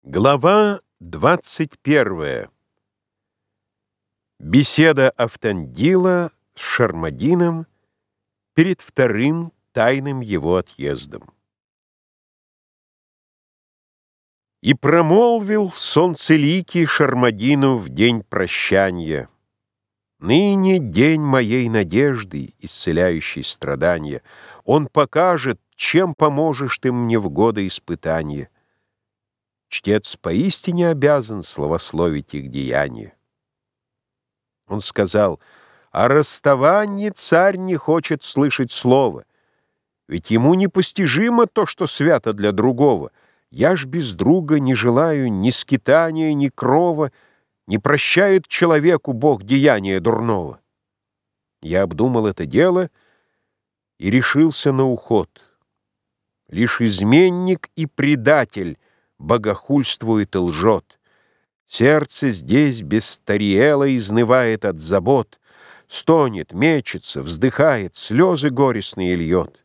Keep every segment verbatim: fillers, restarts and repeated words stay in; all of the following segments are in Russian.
Глава двадцать первая. Беседа Автандила с Шармадином перед вторым тайным его отъездом. И промолвил солнцеликий Шармадину в день прощанья: «Ныне день моей надежды, исцеляющей страдания. Он покажет, чем поможешь ты мне в годы испытания. Чтец поистине обязан славословить их деяния». Он сказал: «О расставании царь не хочет слышать слова, ведь ему непостижимо то, что свято для другого. Я ж без друга не желаю ни скитания, ни крова, не прощает человеку Бог деяния дурного». Я обдумал это дело и решился на уход. Лишь изменник и предатель богохульствует и лжет. Сердце здесь без Тариэла изнывает от забот, стонет, мечется, вздыхает, слезы горестные льет.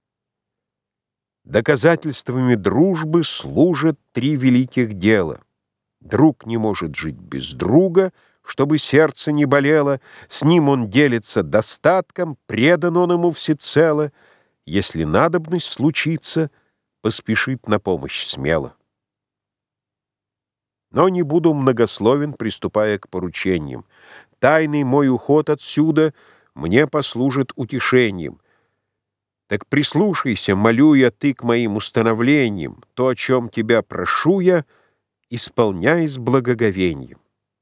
Доказательствами дружбы служат три великих дела. Друг не может жить без друга, чтобы сердце не болело, с ним он делится достатком, предан он ему всецело, если надобность случится, поспешит на помощь смело. Но не буду многословен, приступая к поручениям. Тайный мой уход отсюда мне послужит утешением. Так прислушайся, молю я, ты к моим установлениям, то, о чем тебя прошу я, исполняй с благоговением.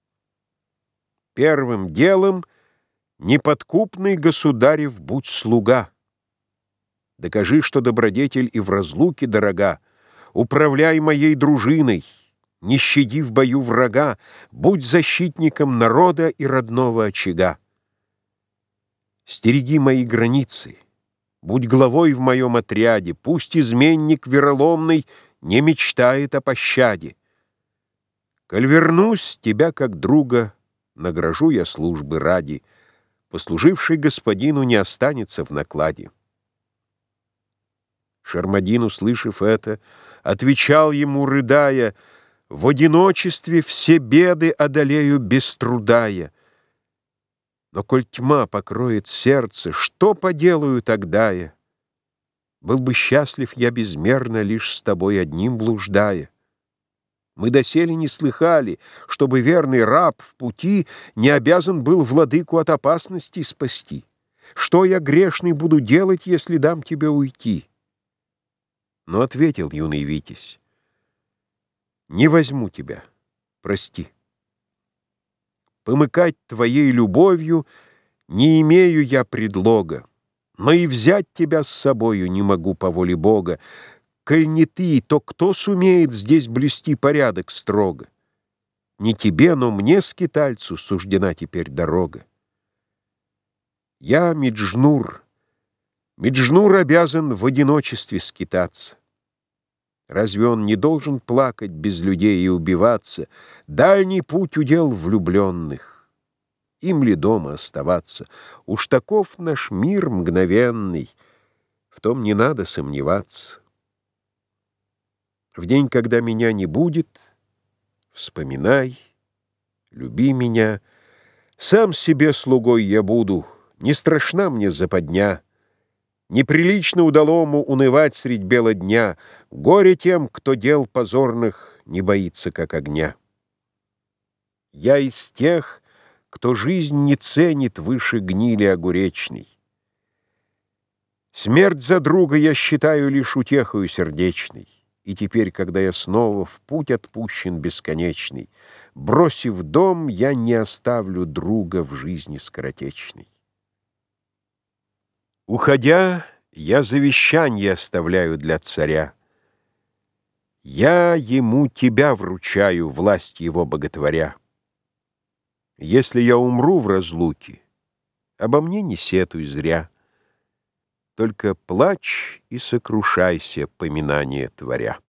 Первым делом неподкупный государев будь слуга. Докажи, что добродетель и в разлуке дорога. Управляй моей дружиной, не щади в бою врага, будь защитником народа и родного очага. Стереги мои границы, будь главой в моем отряде, пусть изменник вероломный не мечтает о пощаде. Коль вернусь, тебя как друга награжу я службы ради, послуживший господину не останется в накладе». Шармадин, услышав это, отвечал ему, рыдая: «В одиночестве все беды одолею без труда я. Но коль тьма покроет сердце, что поделаю тогда я? Был бы счастлив я безмерно, лишь с тобой одним блуждая. Мы доселе не слыхали, чтобы верный раб в пути не обязан был владыку от опасности спасти. Что я, грешный, буду делать, если дам тебе уйти?» Но ответил юный Витязь: «Не возьму тебя, прости. Помыкать твоей любовью не имею я предлога, но и взять тебя с собою не могу по воле Бога. Коль не ты, то кто сумеет здесь блюсти порядок строго? Не тебе, но мне, скитальцу, суждена теперь дорога. Я Меджнур, Меджнур обязан в одиночестве скитаться. Разве он не должен плакать без людей и убиваться? Дальний путь удел влюбленных. Им ли дома оставаться? Уж таков наш мир мгновенный, в том не надо сомневаться. В день, когда меня не будет, вспоминай, люби меня. Сам себе слугой я буду, не страшна мне западня. Неприлично удалому унывать средь бела дня. Горе тем, кто дел позорных не боится, как огня. Я из тех, кто жизнь не ценит выше гнили огуречной. Смерть за друга я считаю лишь утехою сердечной. И теперь, когда я снова в путь отпущен бесконечный, бросив дом, я не оставлю друга в жизни скоротечной. Уходя, я завещание оставляю для царя. Я ему тебя вручаю, власть его боготворя. Если я умру в разлуке, обо мне не сетуй зря. Только плачь и сокрушайся, поминание творя.